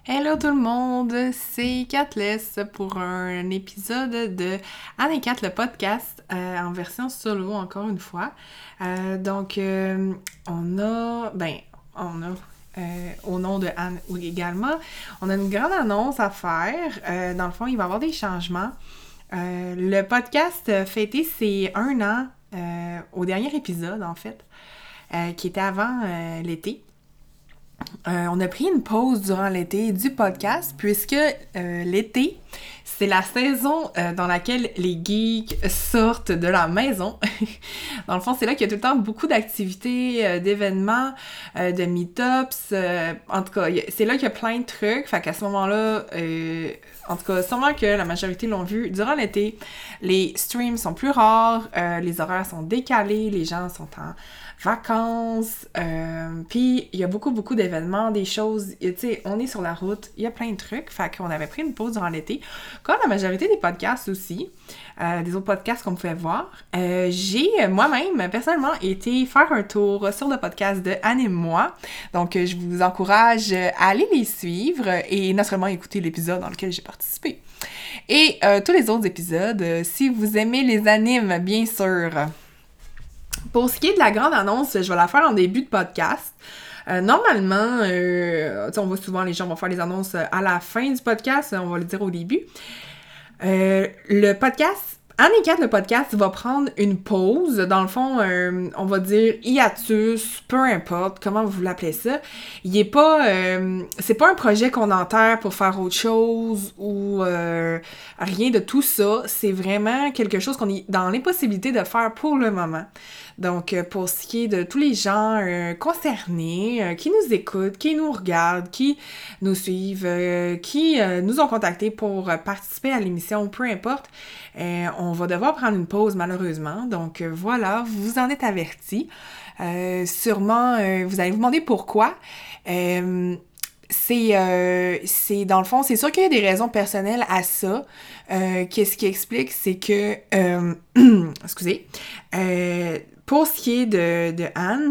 Hello tout le monde, c'est Catless pour un épisode de Anne et Cat le podcast en version solo encore une fois. On a, au nom de Anne également, on a une grande annonce à faire. Dans le fond, il va y avoir des changements. Le podcast fêtait ses 1 an au dernier épisode en fait, qui était avant l'été. On a pris une pause durant l'été du podcast puisque l'été, c'est la saison dans laquelle les geeks sortent de la maison. Dans le fond, c'est là qu'il y a tout le temps beaucoup d'activités, d'événements, de meet-ups. En tout cas, c'est là qu'il y a plein de trucs. Fait qu'à ce moment-là, en tout cas, sûrement que la majorité l'ont vu durant l'été. Les streams sont plus rares, les horaires sont décalés, les gens sont en vacances, puis il y a beaucoup d'événements, des choses, tu sais, on est sur la route, il y a plein de trucs, fait qu'on avait pris une pause durant l'été, comme la majorité des podcasts aussi, des autres podcasts qu'on pouvait voir. J'ai moi-même, personnellement, été faire un tour sur le podcast de Anne et moi, donc je vous encourage à aller les suivre et non seulement écouter l'épisode dans lequel j'ai participé, et tous les autres épisodes, si vous aimez les animes, bien sûr. Pour ce qui est de la grande annonce, je vais la faire en début de podcast. Normalement, on voit souvent les gens vont faire les annonces à la fin du podcast, on va le dire au début. Le podcast, Anne et Cat, le podcast va prendre une pause. Dans le fond, on va dire hiatus, peu importe comment vous l'appelez ça. Il est pas, c'est pas un projet qu'on enterre pour faire autre chose ou rien de tout ça. C'est vraiment quelque chose qu'on est dans l'impossibilité de faire pour le moment. Donc, pour ce qui est de tous les gens concernés, qui nous écoutent, qui nous regardent, qui nous suivent, qui nous ont contactés pour participer à l'émission, peu importe, on va devoir prendre une pause malheureusement. Donc, voilà, vous en êtes avertis. Sûrement, vous allez vous demander pourquoi. C'est dans le fond, c'est sûr qu'il y a des raisons personnelles à ça. Qu'est-ce qui explique, c'est que excusez, pour ce qui est de Anne,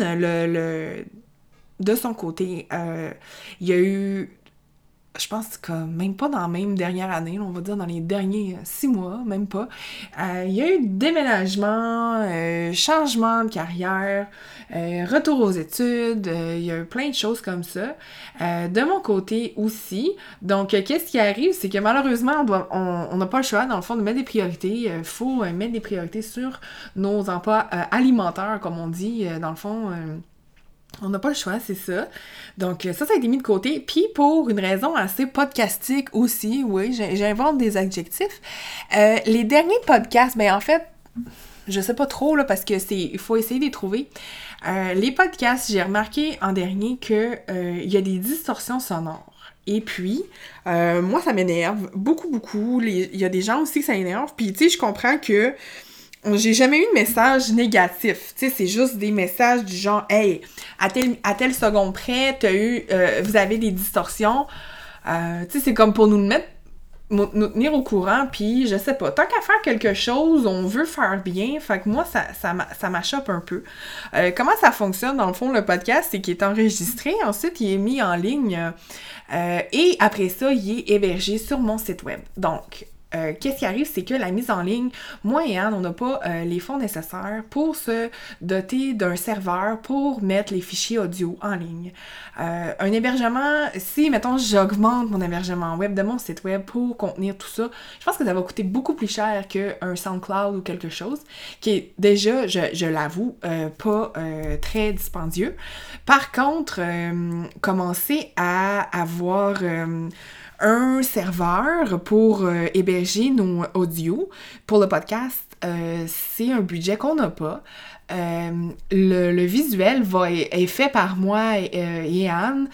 de son côté, il y a eu, je pense que même pas dans la même dernière année, on va dire dans les derniers 6 mois, même pas, il y a eu déménagement, changement de carrière, retour aux études, il y a eu plein de choses comme ça. De mon côté aussi. Donc, qu'est-ce qui arrive? C'est que malheureusement, on n'a pas le choix, dans le fond, de mettre des priorités. Il faut mettre des priorités sur nos emplois alimentaires, comme on dit, dans le fond. On n'a pas le choix, c'est ça. Donc, ça a été mis de côté. Puis, pour une raison assez podcastique aussi, oui, j'invente des adjectifs. Les derniers podcasts, ben en fait, je sais pas trop, là, parce que il faut essayer de les trouver. Les podcasts, j'ai remarqué en dernier que il y a des distorsions sonores. Et puis, moi, ça m'énerve beaucoup. Il y a des gens aussi que ça énerve. Puis, tu sais, je comprends que j'ai jamais eu de message négatif. Tu sais, c'est juste des messages du genre « Hey, à tel seconde près, vous avez des distorsions. » Tu sais, c'est comme pour nous tenir au courant, puis je sais pas. Tant qu'à faire quelque chose, on veut faire bien. Fait que moi, ça m'achoppe un peu. Comment ça fonctionne, dans le fond, le podcast? C'est qu'il est enregistré. Ensuite, il est mis en ligne. Et après ça, il est hébergé sur mon site web. Donc, qu'est-ce qui arrive, c'est que la mise en ligne, moi et Anne, on n'a pas les fonds nécessaires pour se doter d'un serveur pour mettre les fichiers audio en ligne. Un hébergement, si, mettons, j'augmente mon hébergement web de mon site web pour contenir tout ça, je pense que ça va coûter beaucoup plus cher qu'un SoundCloud ou quelque chose, qui est déjà, je l'avoue, pas très dispendieux. Par contre, commencer à avoir un serveur pour héberger nos audios pour le podcast, c'est un budget qu'on n'a pas. Le visuel est fait par moi et Anne.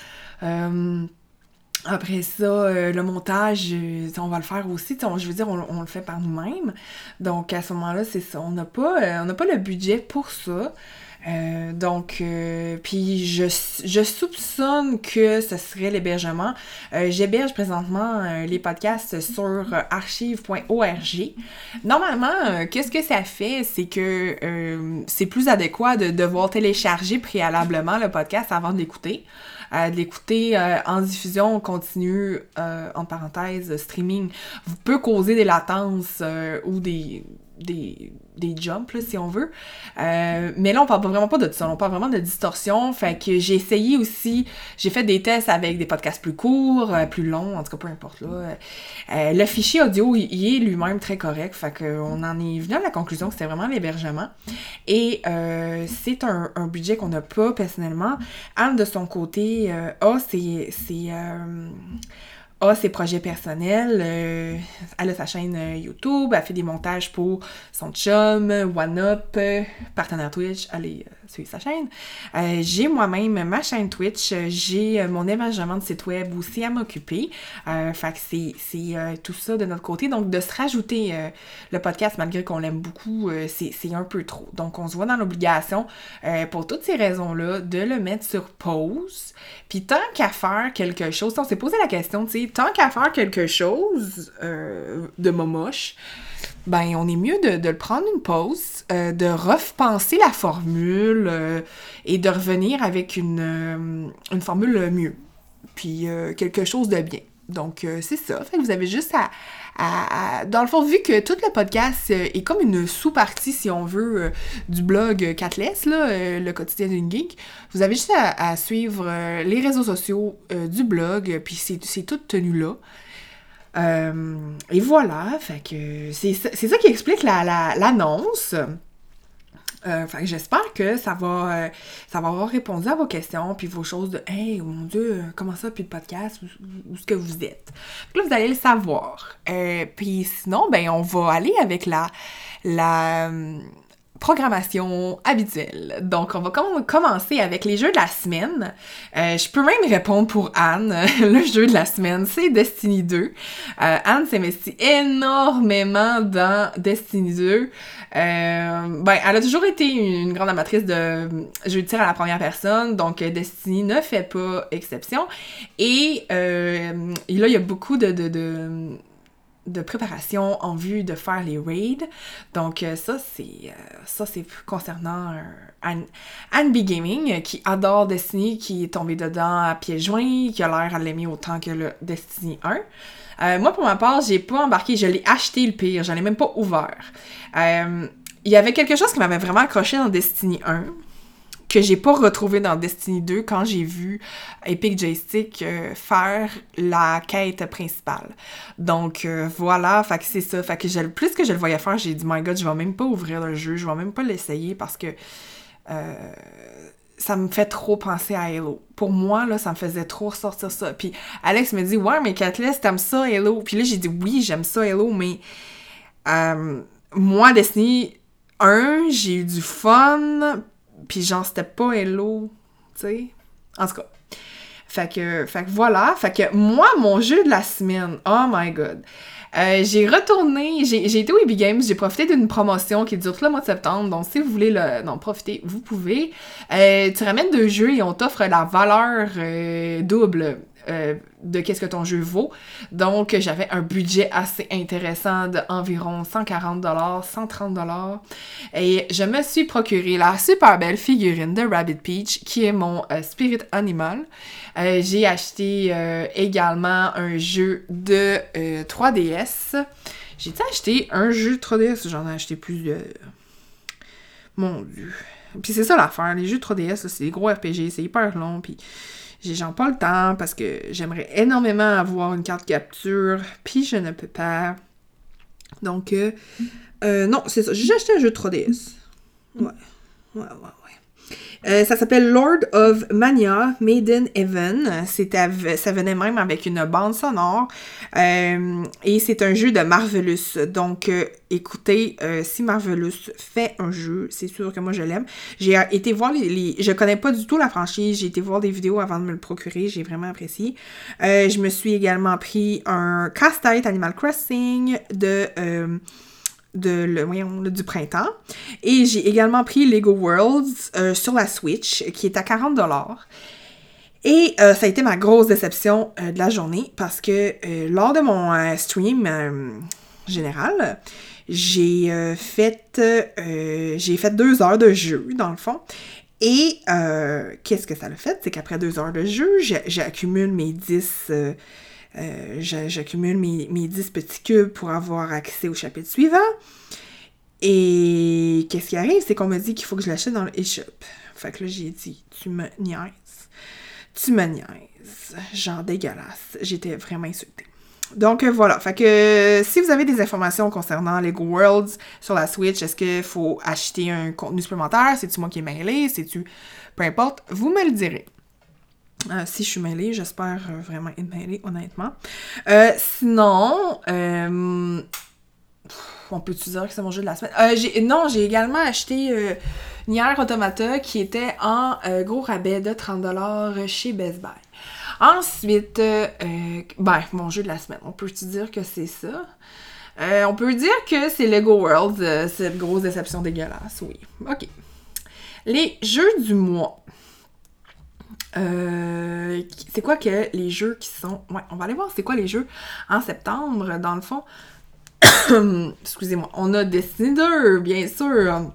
Après ça, le montage, on va le faire aussi. Je veux dire, on le fait par nous-mêmes. Donc, à ce moment-là, c'est ça. On n'a pas le budget pour ça. Donc, puis je soupçonne que ce serait l'hébergement. J'héberge présentement les podcasts sur archive.org. Normalement, qu'est-ce que ça fait? C'est que c'est plus adéquat de devoir télécharger préalablement le podcast avant de l'écouter. De l'écouter en diffusion continue, en parenthèse, streaming, peut causer des latences ou des jumps, là, si on veut. Mais là, on parle vraiment pas de ça. On parle vraiment de distorsion. Fait que j'ai essayé aussi... J'ai fait des tests avec des podcasts plus courts, plus longs, en tout cas, peu importe, là. Le fichier audio, il est lui-même très correct. Fait qu'on en est venu à la conclusion que c'était vraiment l'hébergement. Et c'est un budget qu'on n'a pas, personnellement. Anne, de son côté, a ses projets personnels, elle a sa chaîne YouTube, elle fait des montages pour son chum, OneUp, partenaire Twitch, allez suivre sa chaîne. J'ai moi-même ma chaîne Twitch, j'ai mon hébergement de site web aussi à m'occuper, fait que c'est tout ça de notre côté, donc de se rajouter le podcast malgré qu'on l'aime beaucoup, c'est un peu trop. Donc on se voit dans l'obligation, pour toutes ces raisons-là, de le mettre sur pause, puis tant qu'à faire quelque chose, on s'est posé la question, tu sais, tant qu'à faire quelque chose de momoche, ben on est mieux de le prendre une pause, de repenser la formule et de revenir avec une formule mieux, puis quelque chose de bien. Donc c'est ça, fait que vous avez juste dans le fond, vu que tout le podcast est comme une sous-partie, si on veut, du blog Catless, là, le quotidien d'une geek, vous avez juste à suivre les réseaux sociaux du blog, puis c'est tout tenu là. Et voilà, fait que c'est ça qui explique l'annonce. Fait que j'espère que ça va avoir répondu à vos questions, puis vos choses de « Hey, oh mon Dieu, comment ça, puis le podcast, où est-ce que vous êtes? » Puis là, vous allez le savoir. Puis sinon, ben on va aller avec la programmation habituelle. Donc, on va commencer avec les jeux de la semaine. Je peux même répondre pour Anne. Le jeu de la semaine, c'est Destiny 2. Anne s'investit énormément dans Destiny 2. Elle a toujours été une grande amatrice de jeux de tir à la première personne, donc Destiny ne fait pas exception. Et là, il y a beaucoup de préparation en vue de faire les raids. Donc ça c'est concernant Anne B Gaming qui adore Destiny, qui est tombée dedans à pieds joints, qui a l'air à l'aimer autant que le Destiny 1. Moi pour ma part, j'ai pas embarqué, je l'ai acheté le pire, je l'ai même pas ouvert. Il y avait quelque chose qui m'avait vraiment accroché dans Destiny 1 que j'ai pas retrouvé dans Destiny 2 quand j'ai vu Epic Joystick faire la quête principale. Donc voilà, fait que c'est ça. Fait que plus que je le voyais faire, j'ai dit « My God, je vais même pas ouvrir le jeu, je vais même pas l'essayer parce que ça me fait trop penser à Halo. » Pour moi, là, ça me faisait trop ressortir ça. Puis Alex me dit « Ouais, mais Catless, t'aimes ça Halo? » Puis là, j'ai dit « Oui, j'aime ça Halo, mais moi, Destiny 1, j'ai eu du fun. » Puis genre, c'était pas Hello, tu sais. En tout cas. Fait que voilà. Fait que moi, mon jeu de la semaine, oh my God. J'ai été au EB Games, j'ai profité d'une promotion qui dure tout le mois de septembre, donc si vous voulez profiter, vous pouvez. Tu ramènes 2 jeux et on t'offre la valeur double de qu'est-ce que ton jeu vaut. Donc, j'avais un budget assez intéressant d'environ 140$, 130$. Et je me suis procuré la super belle figurine de Rabbit Peach, qui est mon spirit animal. J'ai acheté également un jeu de 3DS. J'ai-tu acheté un jeu de 3DS? J'en ai acheté plusieurs. Mon Dieu. Puis c'est ça l'affaire, les jeux de 3DS, là, c'est des gros RPG, c'est hyper long, puis j'ai genre pas le temps parce que j'aimerais énormément avoir une carte capture, puis je ne peux pas. Donc, non, c'est ça. J'ai acheté un jeu de 3DS. Ouais. Ça s'appelle Lord of Mania, Made in Heaven. Ça venait même avec une bande sonore. Et c'est un jeu de Marvelous. Donc, écoutez, si Marvelous fait un jeu, c'est sûr que moi je l'aime. J'ai été voir je connais pas du tout la franchise. J'ai été voir des vidéos avant de me le procurer. J'ai vraiment apprécié. Je me suis également pris un casse-tête Animal Crossing de du printemps. Et j'ai également pris Lego Worlds sur la Switch, qui est à 40$. Et ça a été ma grosse déception de la journée, parce que lors de mon stream général, j'ai fait 2 heures de jeu, dans le fond. Et qu'est-ce que ça a fait? C'est qu'après 2 heures de jeu, j'accumule mes 10... j'accumule mes 10 petits cubes pour avoir accès au chapitre suivant. Et qu'est-ce qui arrive? C'est qu'on me dit qu'il faut que je l'achète dans le eShop. Fait que là, j'ai dit, tu me niaises. Genre dégueulasse. J'étais vraiment insultée. Donc voilà, fait que si vous avez des informations concernant Lego Worlds sur la Switch, est-ce qu'il faut acheter un contenu supplémentaire? C'est-tu moi qui est mêlée? C'est-tu... Peu importe, vous me le direz. Si je suis mêlée, j'espère vraiment être mêlée, honnêtement. Sinon, on peut-tu dire que c'est mon jeu de la semaine? J'ai également acheté Nier Automata qui était en gros rabais de 30$ chez Best Buy. Ensuite, mon jeu de la semaine, on peut-tu dire que c'est ça? On peut dire que c'est Lego Worlds, cette grosse déception dégueulasse, oui. OK. Les jeux du mois. C'est quoi que les jeux qui sont... Ouais, on va aller voir c'est quoi les jeux en septembre, dans le fond. Excusez-moi. On a Destiny 2, bien sûr.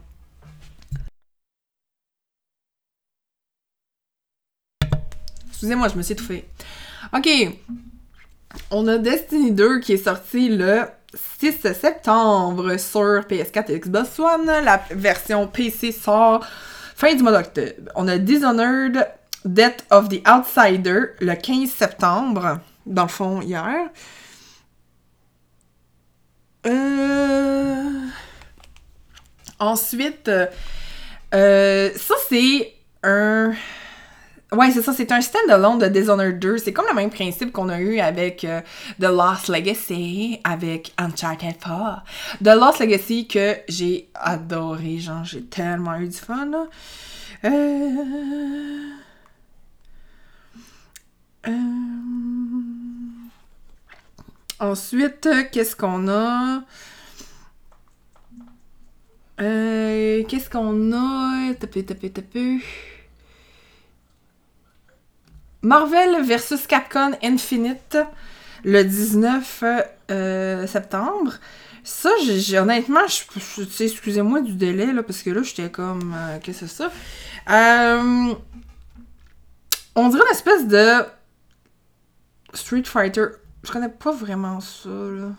Excusez-moi, je me suis étouffée. OK. On a Destiny 2 qui est sorti le 6 septembre sur PS4 et Xbox One. La version PC sort fin du mois d'octobre. On a Dishonored Death of the Outsider le 15 septembre. Dans le fond, hier. Ensuite, ça c'est un... Ouais, c'est ça, c'est un stand-alone de Dishonored 2. C'est comme le même principe qu'on a eu avec The Lost Legacy, avec Uncharted 4. The Lost Legacy que j'ai adoré, genre j'ai tellement eu du fun, là. Ensuite, qu'est-ce qu'on a? Qu'est-ce qu'on a? Tapé. Marvel vs Capcom Infinite le 19 septembre. Ça, honnêtement, excusez-moi du délai, là, parce que là, j'étais comme... qu'est-ce que c'est ça? On dirait une espèce de Street Fighter. Je connais pas vraiment ça, là.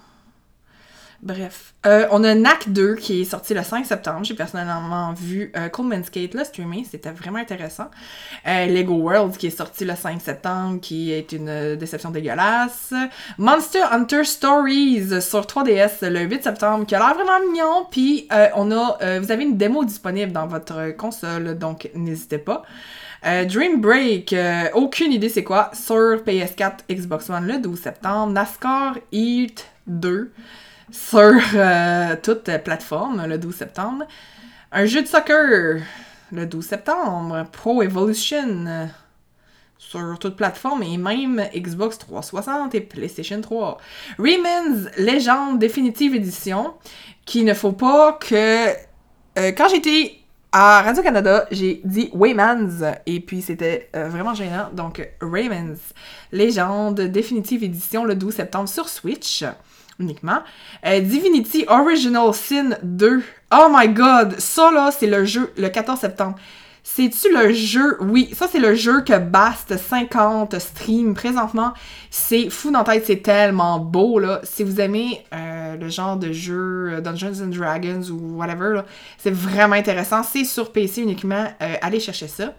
Bref. On a NAC 2 qui est sorti le 5 septembre. J'ai personnellement vu Coleman Skate le streamer. C'était vraiment intéressant. Lego World qui est sorti le 5 septembre, qui est une déception dégueulasse. Monster Hunter Stories sur 3DS le 8 septembre, qui a l'air vraiment mignon. Puis vous avez une démo disponible dans votre console, donc n'hésitez pas. Dream Break, aucune idée c'est quoi, sur PS4, Xbox One le 12 septembre. NASCAR Heat 2 sur toute plateforme le 12 septembre. Un jeu de soccer le 12 septembre. Pro Evolution sur toute plateforme et même Xbox 360 et PlayStation 3. Rayman's Legend Definitive Edition, qu'il ne faut pas que... quand j'étais à Radio-Canada, j'ai dit Rayman's et puis c'était vraiment gênant. Donc Rayman's Legend Definitive Edition le 12 septembre sur Switch uniquement. Divinity Original Sin 2. Oh my god! Ça là, c'est le jeu le 14 septembre. C'est-tu le jeu? Oui, ça c'est le jeu que Bast50 stream présentement. C'est fou dans la tête, c'est tellement beau, là. Si vous aimez le genre de jeu Dungeons and Dragons ou whatever, là, c'est vraiment intéressant. C'est sur PC uniquement. Allez chercher ça.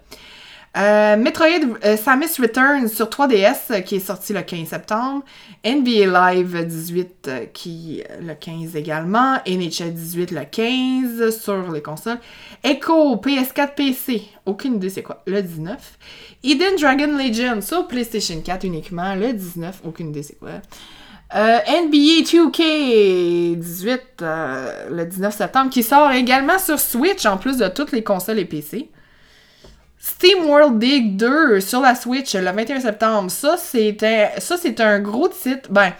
Metroid Samus Returns sur 3DS qui est sorti le 15 septembre. NBA Live 18 qui le 15 également. NHL 18 le 15 sur les consoles. Echo PS4 PC, aucune idée c'est quoi, le 19. Hidden Dragon Legend sur PlayStation 4 uniquement, le 19, aucune idée c'est quoi. NBA 2K 18 le 19 septembre qui sort également sur Switch en plus de toutes les consoles et PC. Steam World Dig 2 sur la Switch le 21 septembre. Ça, c'est un gros titre. Ben,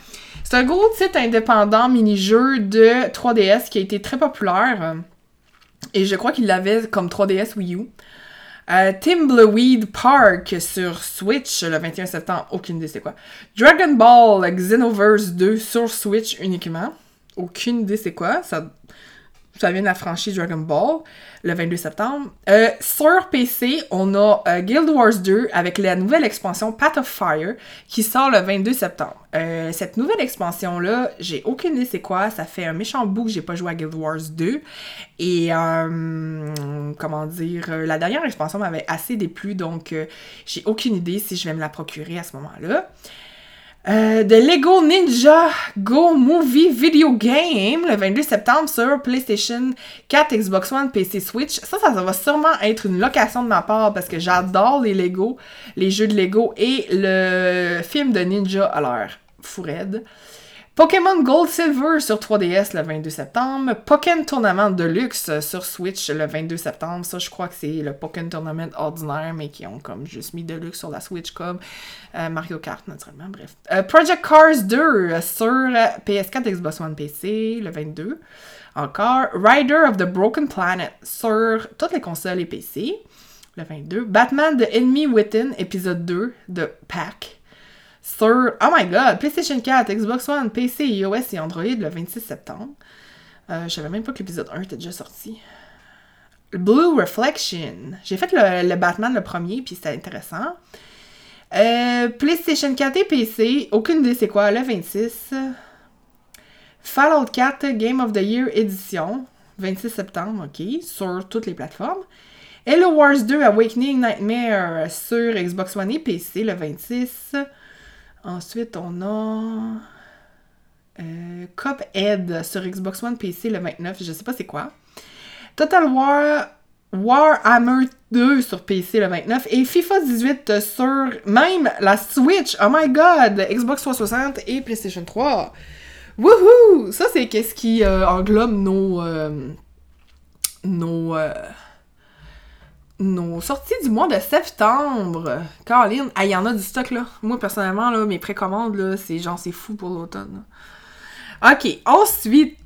C'est un gros titre indépendant mini-jeu de 3DS qui a été très populaire. Et je crois qu'il l'avait comme 3DS Wii U. Thimbleweed Park sur Switch le 21 septembre. Aucune idée c'est quoi. Dragon Ball Xenoverse 2 sur Switch uniquement. Aucune idée c'est quoi. Ça vient de la franchise Dragon Ball, le 22 septembre. Sur PC, on a Guild Wars 2 avec la nouvelle expansion Path of Fire qui sort le 22 septembre. Cette nouvelle expansion-là, j'ai aucune idée c'est quoi. Ça fait un méchant bout que j'ai pas joué à Guild Wars 2. Et, comment dire, la dernière expansion m'avait assez déplu, donc j'ai aucune idée si je vais me la procurer à ce moment-là. De Lego Ninja Go Movie Video Game le 22 septembre sur PlayStation 4, Xbox One, PC, Switch. Ça va sûrement être une location de ma part parce que j'adore les Lego, les jeux de Lego et le film de Ninja à l'air fou raide. Pokémon Gold Silver sur 3DS le 22 septembre. Pokémon Tournament Deluxe sur Switch le 22 septembre. Ça, je crois que c'est le Pokémon Tournament ordinaire, mais qui ont comme juste mis Deluxe sur la Switch comme Mario Kart, naturellement, bref. Project Cars 2 sur PS4, Xbox One, PC le 22. Encore. Rider of the Broken Planet sur toutes les consoles et PC le 22. Batman The Enemy Within, épisode 2 de Pack. Sur, oh my god, PlayStation 4, Xbox One, PC, iOS et Android le 26 septembre. Je savais même pas que l'épisode 1 était déjà sorti. Blue Reflection. J'ai fait le Batman le premier, puis c'était intéressant. PlayStation 4 et PC, aucune idée c'est quoi, le 26. Fallout 4 Game of the Year Edition, 26 septembre, ok, sur toutes les plateformes. Halo Wars 2 Awakening Nightmare sur Xbox One et PC le 26. Ensuite, on a Cuphead sur Xbox One PC le 29, je sais pas c'est quoi. Total War Warhammer 2 sur PC le 29 et FIFA 18 sur même la Switch. Oh my god! Xbox 360 et PlayStation 3. Wouhou! Ça, c'est qu'est-ce qui englobe nos sorties du mois de septembre. Caroline, il y en a du stock, là. Moi, personnellement, là, mes précommandes, là, c'est fou pour l'automne. Là. OK, ensuite...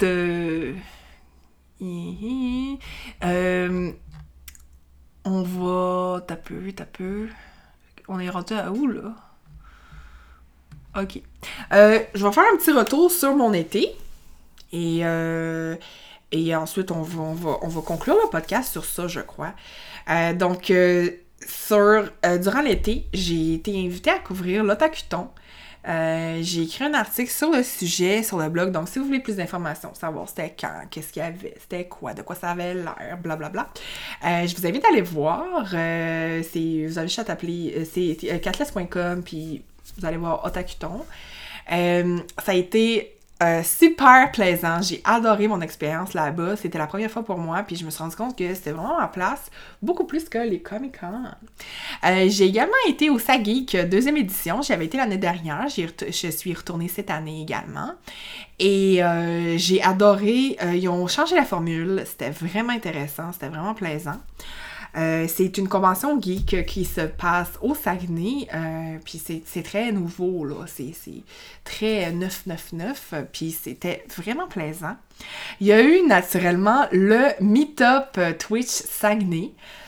on va... T'as peu... On est rendu à où, là? OK. Je vais faire un petit retour sur mon été. Et ensuite, on va conclure le podcast sur ça, je crois. Donc, durant l'été, j'ai été invitée à couvrir l'Otakuton. J'ai écrit un article sur le sujet, sur le blog. Donc, si vous voulez plus d'informations, savoir c'était quand, qu'est-ce qu'il y avait, c'était quoi, de quoi ça avait l'air, blablabla. Je vous invite à aller voir. Vous avez juste à t'appeler, c'est cathless.com, puis vous allez voir Otakuton. Ça a été... super plaisant. J'ai adoré mon expérience là-bas. C'était la première fois pour moi, puis je me suis rendu compte que c'était vraiment ma place, beaucoup plus que les Comic-Con. J'ai également été au SAGEEK deuxième édition. J'avais été l'année dernière. Je suis retournée cette année également. Et j'ai adoré. Ils ont changé la formule. C'était vraiment intéressant. C'était vraiment plaisant. C'est une convention geek qui se passe au Saguenay, puis c'est très nouveau, là, c'est très 999, puis c'était vraiment plaisant. Il y a eu naturellement le Meetup Twitch Saguenay,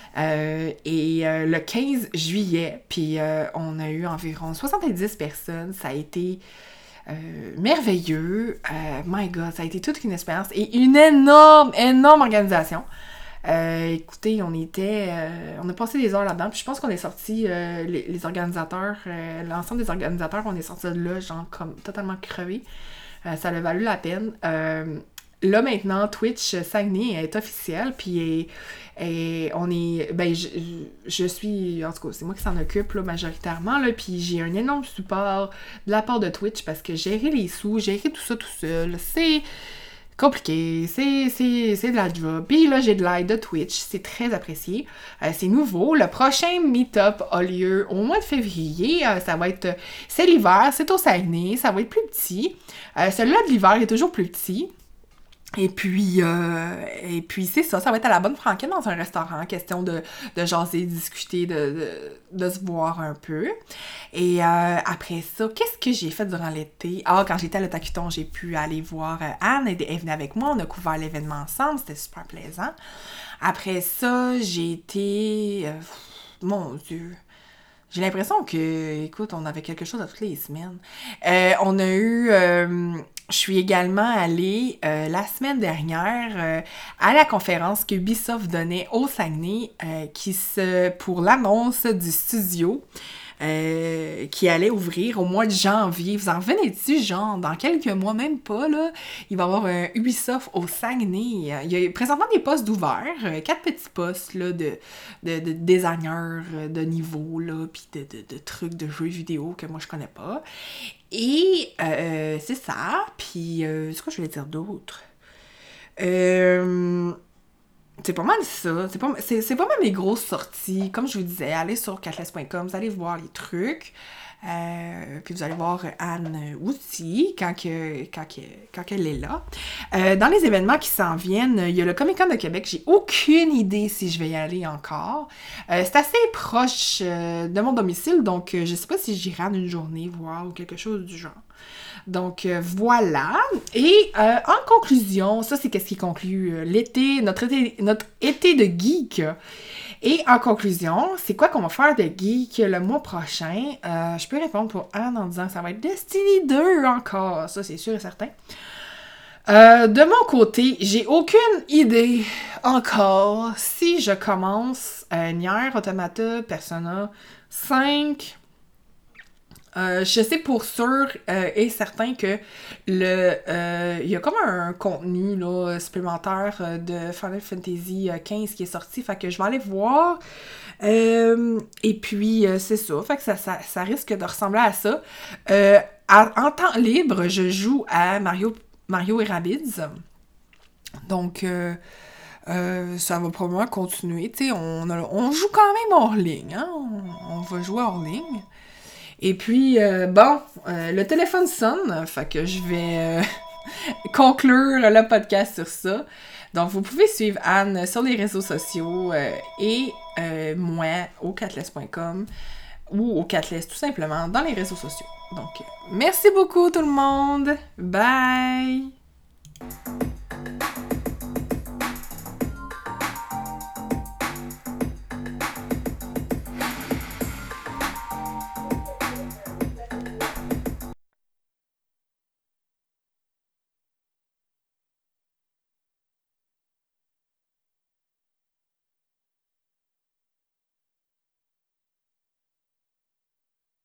le 15 juillet, puis on a eu environ 70 personnes, ça a été... merveilleux, my god, ça a été toute une expérience et une énorme organisation. Écoutez, on a passé des heures là-dedans, puis je pense qu'on est sortis, les organisateurs, l'ensemble des organisateurs, on est sortis de là, genre, comme totalement crevés. Ça a valu la peine. Là, maintenant, Twitch Saguenay est officiel, puis on est... Ben, je suis... En tout cas, c'est moi qui s'en occupe, là, majoritairement, là, puis j'ai un énorme support de la part de Twitch, parce que gérer les sous, gérer tout ça tout seul, c'est... compliqué, c'est de la job. Puis là, j'ai de l'aide de Twitch, c'est très apprécié. C'est nouveau. Le prochain meet-up a lieu au mois de février. Ça va être... C'est l'hiver, c'est au Saguenay, ça va être plus petit. Celui-là de l'hiver est toujours plus petit. Et puis c'est ça va être à la bonne franquette dans un restaurant, question de jaser, discuter, de se voir un peu. Et après ça, qu'est-ce que j'ai fait durant l'été? Ah, quand j'étais à l'Otakuton, j'ai pu aller voir Anne, elle est venue avec moi, on a couvert l'événement ensemble, c'était super plaisant. Après ça, j'ai été... mon Dieu... J'ai l'impression que, écoute, on avait quelque chose à toutes les semaines. On a eu... je suis également allée la semaine dernière à la conférence que Ubisoft donnait au Saguenay pour l'annonce du studio qui allait ouvrir au mois de janvier. Vous en revenez-tu, genre, dans quelques mois, même pas, là, il va y avoir un Ubisoft au Saguenay. Il y a présentement des postes d'ouverts, 4 petits postes, là, de designers de niveau, là, pis de trucs de jeux vidéo que moi, je connais pas. Et c'est ça, puis c'est quoi je voulais dire d'autre? C'est pas mal ça. C'est pas mal mes grosses sorties. Comme je vous disais, allez sur catless.com, vous allez voir les trucs. Puis vous allez voir Anne aussi, quand elle est là. Dans les événements qui s'en viennent, il y a le Comic-Con de Québec. J'ai aucune idée si je vais y aller encore. C'est assez proche de mon domicile, donc je sais pas si j'irai en une journée voir ou quelque chose du genre. Donc voilà. Et en conclusion, ça c'est qu'est-ce qui conclut l'été, notre été de geek. Et en conclusion, c'est quoi qu'on va faire de geek le mois prochain? Je peux répondre pour Anne en disant que ça va être Destiny 2 encore, ça c'est sûr et certain. De mon côté, j'ai aucune idée encore si je commence Nier Automata Persona 5. Je sais pour sûr et certain que il y a comme un contenu là, supplémentaire de Final Fantasy XV qui est sorti, fait que je vais aller voir. Et puis c'est ça, fait que ça risque de ressembler à ça. En temps libre, je joue à Mario et Rabbids. Donc ça va probablement continuer. Tu sais, on joue quand même hors ligne, hein? On va jouer hors ligne. Et puis, le téléphone sonne, fait que je vais conclure le podcast sur ça. Donc, vous pouvez suivre Anne sur les réseaux sociaux et moi au catless.com ou au Catless tout simplement dans les réseaux sociaux. Donc, merci beaucoup tout le monde! Bye!